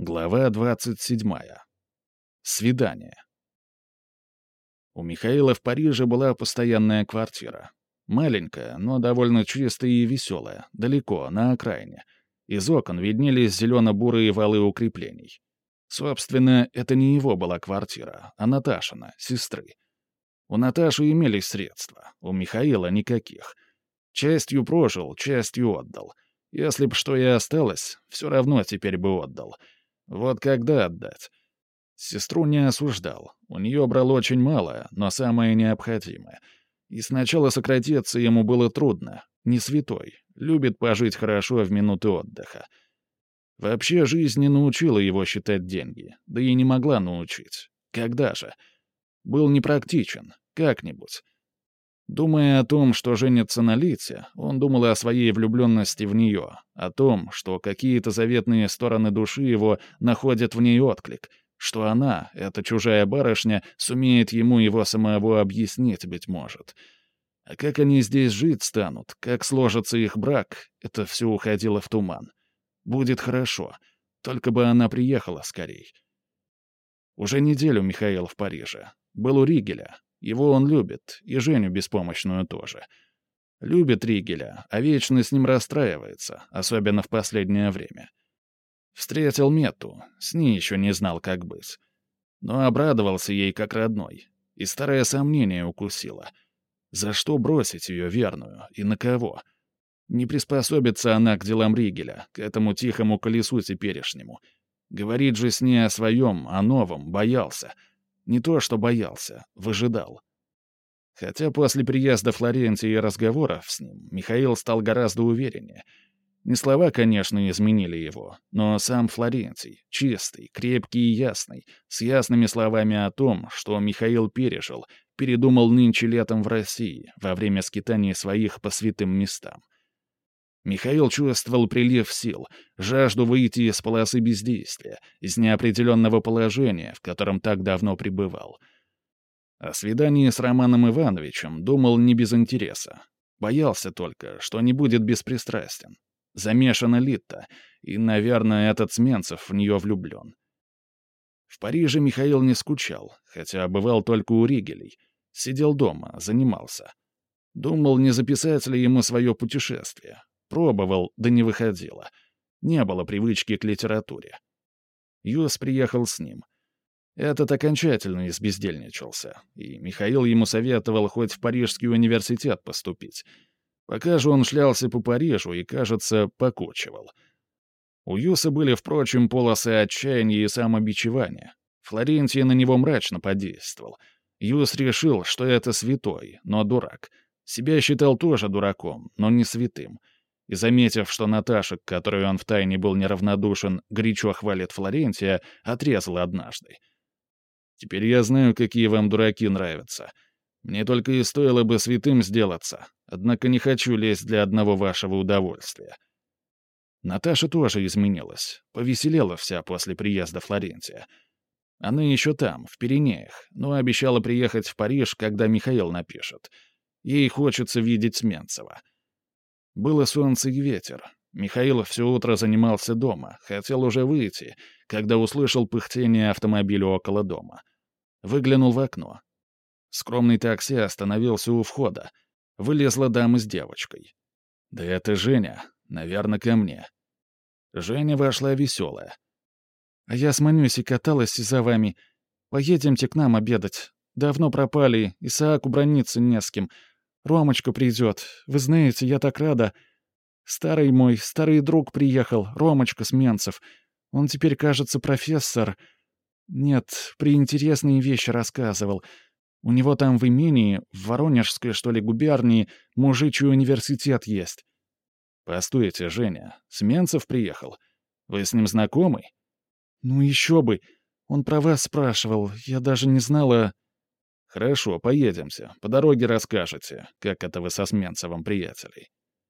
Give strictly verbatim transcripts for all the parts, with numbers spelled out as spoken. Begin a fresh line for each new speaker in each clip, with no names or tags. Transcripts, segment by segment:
Глава двадцать седьмая. Свидание. У Михаила в Париже была постоянная квартира. Маленькая, но довольно чистая и веселая, далеко, на окраине. Из окон виднелись зелено-бурые валы укреплений. Собственно, это не его была квартира, а Наташина, сестры. У Наташи имелись средства, у Михаила никаких. Частью прожил, частью отдал. Если б что и осталось, все равно теперь бы отдал. Вот когда отдать? Сестру не осуждал. У нее брал очень мало, но самое необходимое. И сначала сократиться ему было трудно. Не святой. Любит пожить хорошо в минуты отдыха. Вообще жизнь не научила его считать деньги. Да и не могла научить. Когда же? Был непрактичен. Как-нибудь. Думая о том, что женится на Лите, он думал о своей влюбленности в нее, о том, что какие-то заветные стороны души его находят в ней отклик, что она, эта чужая барышня, сумеет ему его самого объяснить, быть может. А как они здесь жить станут, как сложится их брак, это все уходило в туман. Будет хорошо, только бы она приехала скорей. Уже неделю Михаил в Париже. Был у Ригеля. Его он любит, и Женю беспомощную тоже. Любит Ригеля, а вечно с ним расстраивается, особенно в последнее время. Встретил Мету, с ней еще не знал, как быть. Но обрадовался ей как родной, и старое сомнение укусило. За что бросить ее верную, и на кого? Не приспособится она к делам Ригеля, к этому тихому колесу теперешнему. Говорит же с ней о своем, о новом, боялся. Не то что боялся, выжидал. Хотя после приезда Флорентии и разговоров с ним Михаил стал гораздо увереннее. Не слова, конечно, изменили его, но сам Флорентий, чистый, крепкий и ясный, с ясными словами о том, что Михаил пережил, передумал нынче летом в России, во время скитаний своих по святым местам. Михаил чувствовал прилив сил, жажду выйти из полосы бездействия, из неопределенного положения, в котором так давно пребывал. О свидании с Романом Ивановичем думал не без интереса. Боялся только, что не будет беспристрастен. Замешана Литта, и, наверное, этот Сменцев в нее влюблен. В Париже Михаил не скучал, хотя бывал только у Ригелей. Сидел дома, занимался. Думал, не записать ли ему свое путешествие. Пробовал, да не выходило. Не было привычки к литературе. Юс приехал с ним. Этот окончательно избездельничался, и Михаил ему советовал хоть в Парижский университет поступить. Пока же он шлялся по Парижу и, кажется, покучивал. У Юса были, впрочем, полосы отчаяния и самобичевания. Флорентий на него мрачно подействовал. Юс решил, что это святой, но дурак. Себя считал тоже дураком, но не святым. И, заметив, что Наташа, к которой он втайне был неравнодушен, горячо хвалит Флорентия, отрезал однажды. «Теперь я знаю, какие вам дураки нравятся. Мне только и стоило бы святым сделаться, однако не хочу лезть для одного вашего удовольствия». Наташа тоже изменилась, повеселела вся после приезда Флорентия. Она еще там, в Пиренеях, но обещала приехать в Париж, когда Михаил напишет. Ей хочется видеть Сменцева. Было солнце и ветер. Михаил все утро занимался дома, хотел уже выйти, когда услышал пыхтение автомобиля около дома. Выглянул в окно. Скромный такси остановился у входа. Вылезла дама с девочкой. «Да это Женя. Наверное, ко мне». Женя вошла веселая. «А я с Манюсей каталась за вами. Поедемте к нам обедать. Давно пропали, Исааку браниться не с кем. Ромочка придет. Вы знаете, я так рада. Старый мой, старый друг приехал, Ромочка Сменцев. Он теперь, кажется, профессор. Нет, приинтересные вещи рассказывал. У него там в имении, в Воронежской, что ли, губернии, мужичий университет есть». «Постойте, Женя, Сменцев приехал? Вы с ним знакомы?» «Ну еще бы. Он про вас спрашивал. Я даже не знала...» «Хорошо, поедемте. По дороге расскажете, как это вы со Сменцевым приятелей».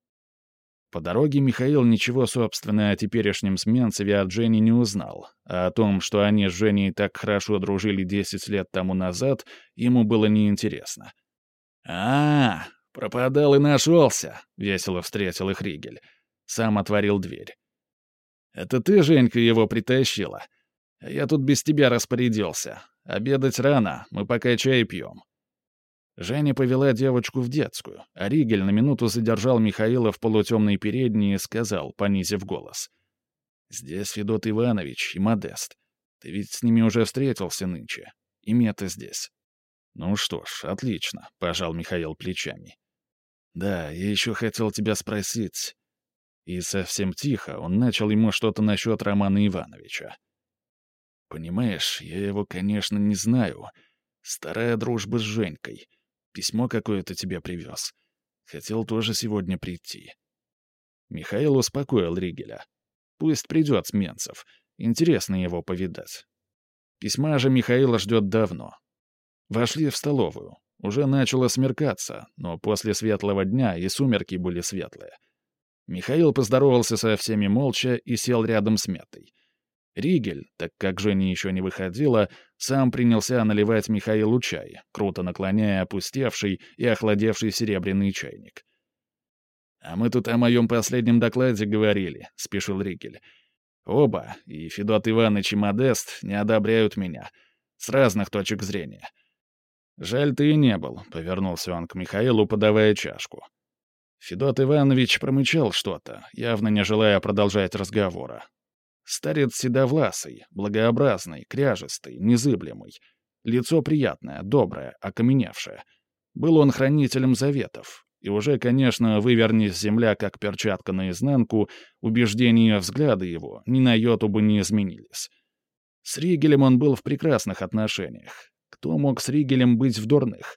По дороге Михаил ничего, собственно, о теперешнем Сменцеве от Жени не узнал, а о том, что они с Женей так хорошо дружили десять лет тому назад, ему было неинтересно. «А, пропадал и нашелся», — весело встретил их Ригель. Сам отворил дверь. «Это ты, Женька, его притащила? Я тут без тебя распорядился. Обедать рано, мы пока чай пьем». Женя повела девочку в детскую, а Ригель на минуту задержал Михаила в полутемной передней и сказал, понизив голос. «Здесь Федот Иванович и Модест. Ты ведь с ними уже встретился нынче. И Мета здесь». «Ну что ж, отлично», — пожал Михаил плечами. «Да, я еще хотел тебя спросить». И совсем тихо он начал ему что-то насчет Романа Ивановича. «Понимаешь, я его, конечно, не знаю. Старая дружба с Женькой. Письмо какое-то тебе привез. Хотел тоже сегодня прийти». Михаил успокоил Ригеля. «Пусть придет Сменцев. Интересно его повидать». Письма же Михаила ждет давно. Вошли в столовую. Уже начало смеркаться, но после светлого дня и сумерки были светлые. Михаил поздоровался со всеми молча и сел рядом с Метой. Ригель, так как Женя еще не выходила, сам принялся наливать Михаилу чай, круто наклоняя опустевший и охладевший серебряный чайник. «А мы тут о моем последнем докладе говорили», — спешил Ригель. «Оба, и Федот Иванович и Модест, не одобряют меня. С разных точек зрения». «Жаль, ты и не был», — повернулся он к Михаилу, подавая чашку. Федот Иванович промычал что-то, явно не желая продолжать разговора. Старец седовласый, благообразный, кряжестый, незыблемый. Лицо приятное, доброе, окаменевшее. Был он хранителем заветов. И уже, конечно, вывернись земля, как перчатка наизнанку, убеждения и взгляды его ни на йоту бы не изменились. С Ригелем он был в прекрасных отношениях. Кто мог с Ригелем быть в дурных?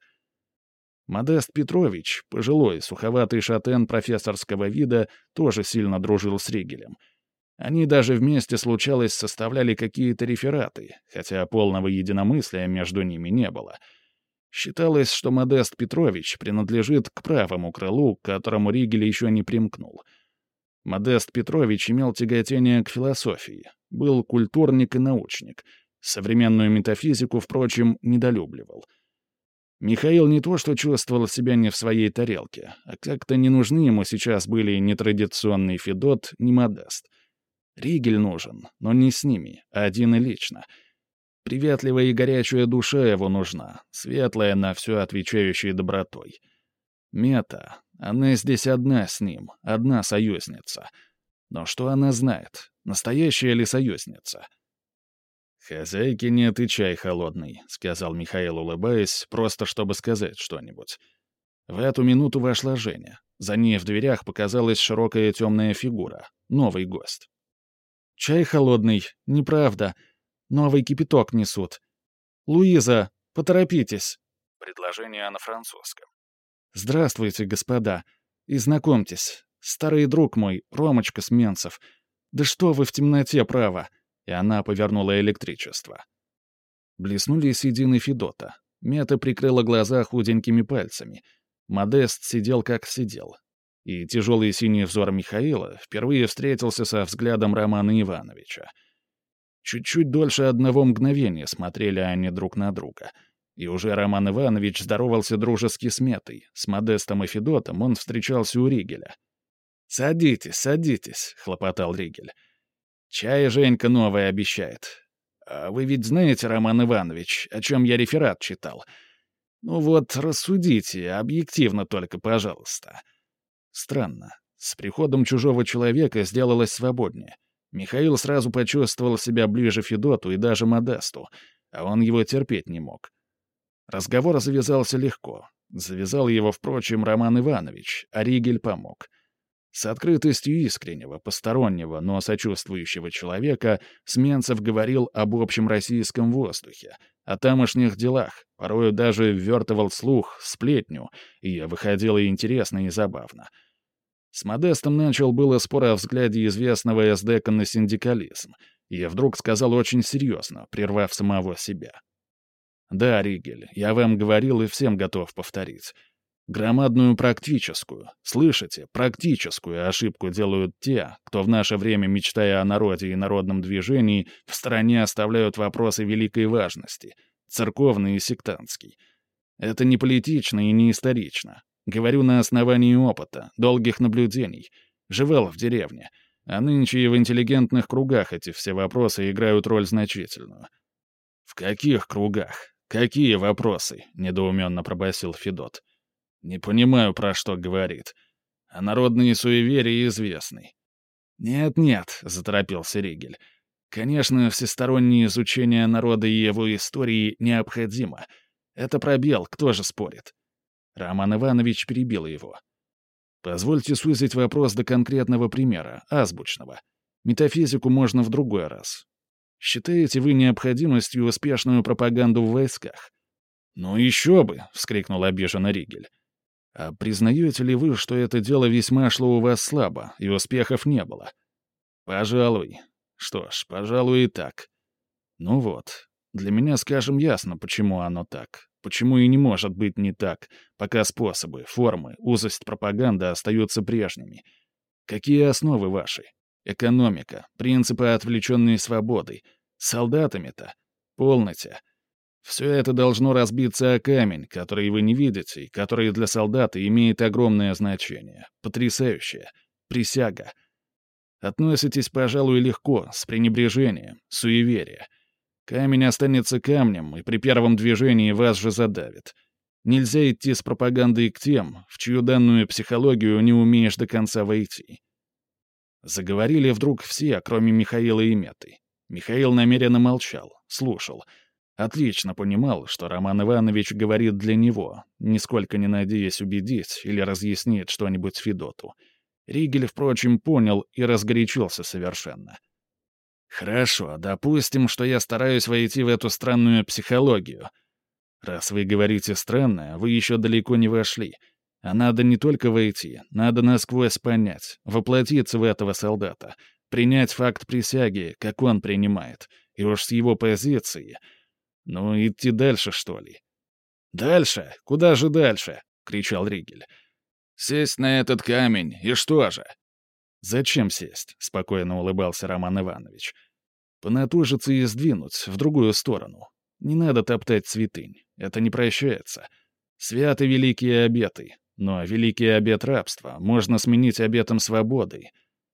Модест Петрович, пожилой, суховатый шатен профессорского вида, тоже сильно дружил с Ригелем. Они даже вместе, случалось, составляли какие-то рефераты, хотя полного единомыслия между ними не было. Считалось, что Модест Петрович принадлежит к правому крылу, к которому Ригель еще не примкнул. Модест Петрович имел тяготение к философии, был культурник и научник. Современную метафизику, впрочем, недолюбливал. Михаил не то что чувствовал себя не в своей тарелке, а как-то не нужны ему сейчас были ни традиционный Федот, ни Модест. Ригель нужен, но не с ними, а один и лично. Приветливая и горячая душа его нужна, светлая на все отвечающая добротой. Мета, она здесь одна с ним, одна союзница. Но что она знает? Настоящая ли союзница? «Хозяйки нет и чай холодный», — сказал Михаил, улыбаясь, просто чтобы сказать что-нибудь. В эту минуту вошла Женя. За ней в дверях показалась широкая темная фигура, новый гость. «Чай холодный, неправда. Новый кипяток несут. Луиза, поторопитесь». Предложение на французском. «Здравствуйте, господа. И знакомьтесь, старый друг мой, Ромочка Сменцев. Да что вы в темноте, право!» И она повернула электричество. Блеснули седины Федота. Мета прикрыла глаза худенькими пальцами. Модест сидел как сидел. И тяжелый синий взор Михаила впервые встретился со взглядом Романа Ивановича. Чуть-чуть дольше одного мгновения смотрели они друг на друга. И уже Роман Иванович здоровался дружески с Метой. С Модестом и Федотом он встречался у Ригеля. «Садитесь, садитесь», — хлопотал Ригель. «Чай Женька новое обещает. А вы ведь знаете, Роман Иванович, о чем я реферат читал? Ну вот, рассудите, объективно только, пожалуйста». Странно. С приходом чужого человека сделалось свободнее. Михаил сразу почувствовал себя ближе Федоту и даже Модесту, а он его терпеть не мог. Разговор завязался легко. Завязал его, впрочем, Роман Иванович, а Ригель помог. С открытостью искреннего, постороннего, но сочувствующего человека Сменцев говорил об общем российском воздухе, о тамошних делах, порою даже ввертывал слух, сплетню, и выходило интересно и забавно. С Модестом начал было спор о взгляде известного эсдека на синдикализм, и вдруг сказал очень серьезно, прервав самого себя. «Да, Ригель, я вам говорил и всем готов повторить. Громадную практическую, слышите, практическую ошибку делают те, кто в наше время, мечтая о народе и народном движении, в стороне оставляют вопросы великой важности, церковный и сектантский. Это не политично и не исторично. Говорю на основании опыта, долгих наблюдений. Живел в деревне. А нынче и в интеллигентных кругах эти все вопросы играют роль значительную. «В каких кругах? Какие вопросы?» — недоуменно пробасил Федот. «Не понимаю, про что говорит. А народные суеверия известны». «Нет-нет», — заторопился Ригель. «Конечно, всестороннее изучение народа и его истории необходимо. Это пробел, кто же спорит?» Роман Иванович перебил его. «Позвольте сузить вопрос до конкретного примера, азбучного. Метафизику можно в другой раз. Считаете вы необходимостью успешную пропаганду в войсках?» «Ну еще бы!» — вскрикнул обиженно Ригель. «А признаете ли вы, что это дело весьма шло у вас слабо, и успехов не было?» «Пожалуй. Что ж, пожалуй, и так. Ну вот, для меня, скажем, ясно, почему оно так. Почему и не может быть не так, пока способы, формы, узость пропаганды остаются прежними. Какие основы ваши? Экономика, принципы отвлеченной свободы. С солдатами-то? Полноте. Все это должно разбиться о камень, который вы не видите, и который для солдата имеет огромное значение. Потрясающее. Присяга. Относитесь, пожалуй, легко, с пренебрежением, суеверие. Камень останется камнем, и при первом движении вас же задавит. Нельзя идти с пропагандой к тем, в чью данную психологию не умеешь до конца войти. Заговорили вдруг все, кроме Михаила и Меты. Михаил намеренно молчал, слушал. Отлично понимал, что Роман Иванович говорит для него, нисколько не надеясь убедить или разъяснить что-нибудь Федоту. Ригель, впрочем, понял и разгорячился совершенно. «Хорошо, допустим, что я стараюсь войти в эту странную психологию. Раз вы говорите «странное», вы еще далеко не вошли. А надо не только войти, надо насквозь понять, воплотиться в этого солдата, принять факт присяги, как он принимает, и уж с его позиции. Ну, идти дальше, что ли?» «Дальше? Куда же дальше?» — кричал Ригель. «Сесть на этот камень, и что же?» «Зачем сесть?» — спокойно улыбался Роман Иванович. «Понатужиться и сдвинуть в другую сторону. Не надо топтать святынь, это не прощается. Святы великие обеты, но великий обет рабства можно сменить обетом свободы».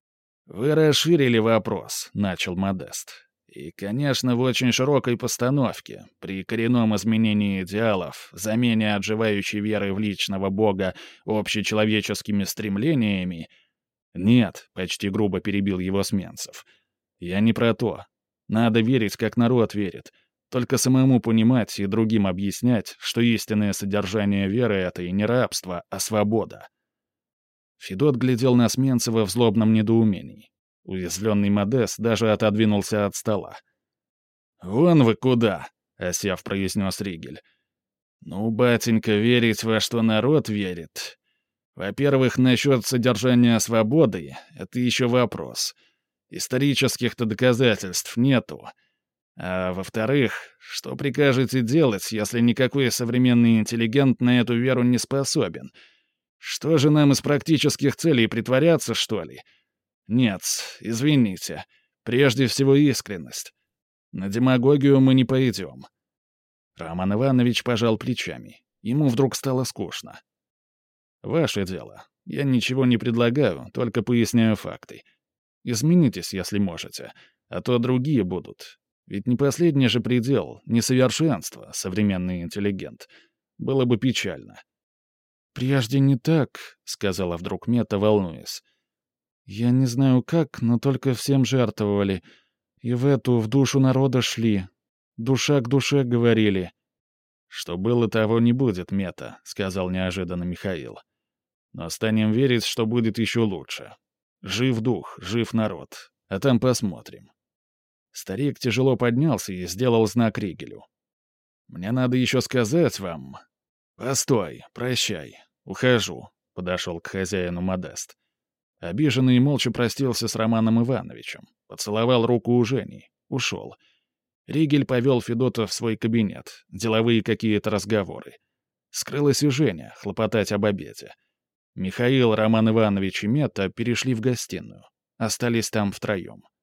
«Вы расширили вопрос», — начал Модест. «И, конечно, в очень широкой постановке, при коренном изменении идеалов, замене отживающей веры в личного Бога общечеловеческими стремлениями...» «Нет», — почти грубо перебил его Сменцев. «Я не про то. Надо верить, как народ верит. Только самому понимать и другим объяснять, что истинное содержание веры — это и не рабство, а свобода». Федот глядел на Сменцева в злобном недоумении. Уязвленный Модест даже отодвинулся от стола. «Вон вы куда!» — осяв произнес Ригель. «Ну, батенька, верить во что народ верит. Во-первых, насчет содержания свободы — это еще вопрос. Исторических-то доказательств нету. А во-вторых, что прикажете делать, если никакой современный интеллигент на эту веру не способен? Что же нам из практических целей притворяться, что ли? Нет, извините. Прежде всего искренность. На демагогию мы не пойдем». Роман Иванович пожал плечами. Ему вдруг стало скучно. «Ваше дело. Я ничего не предлагаю, только поясняю факты. Изменитесь, если можете, а то другие будут. Ведь не последний же предел, несовершенство, современный интеллигент. Было бы печально». «Прежде не так», — сказала вдруг Мета, волнуясь. «Я не знаю как, но только всем жертвовали. И в эту, в душу народа шли. Душа к душе говорили». «Что было, того не будет, Мета», — сказал неожиданно Михаил. «Но станем верить, что будет еще лучше. Жив дух, жив народ. А там посмотрим». Старик тяжело поднялся и сделал знак Ригелю. «Мне надо еще сказать вам...» «Постой, прощай. Ухожу», — подошел к хозяину Модест. Обиженный молча простился с Романом Ивановичем, поцеловал руку у Жени, ушел. Ригель повел Федота в свой кабинет, деловые какие-то разговоры. Скрылась и Женя, хлопотать об обеде. Михаил, Роман Иванович и Мета перешли в гостиную. Остались там втроем.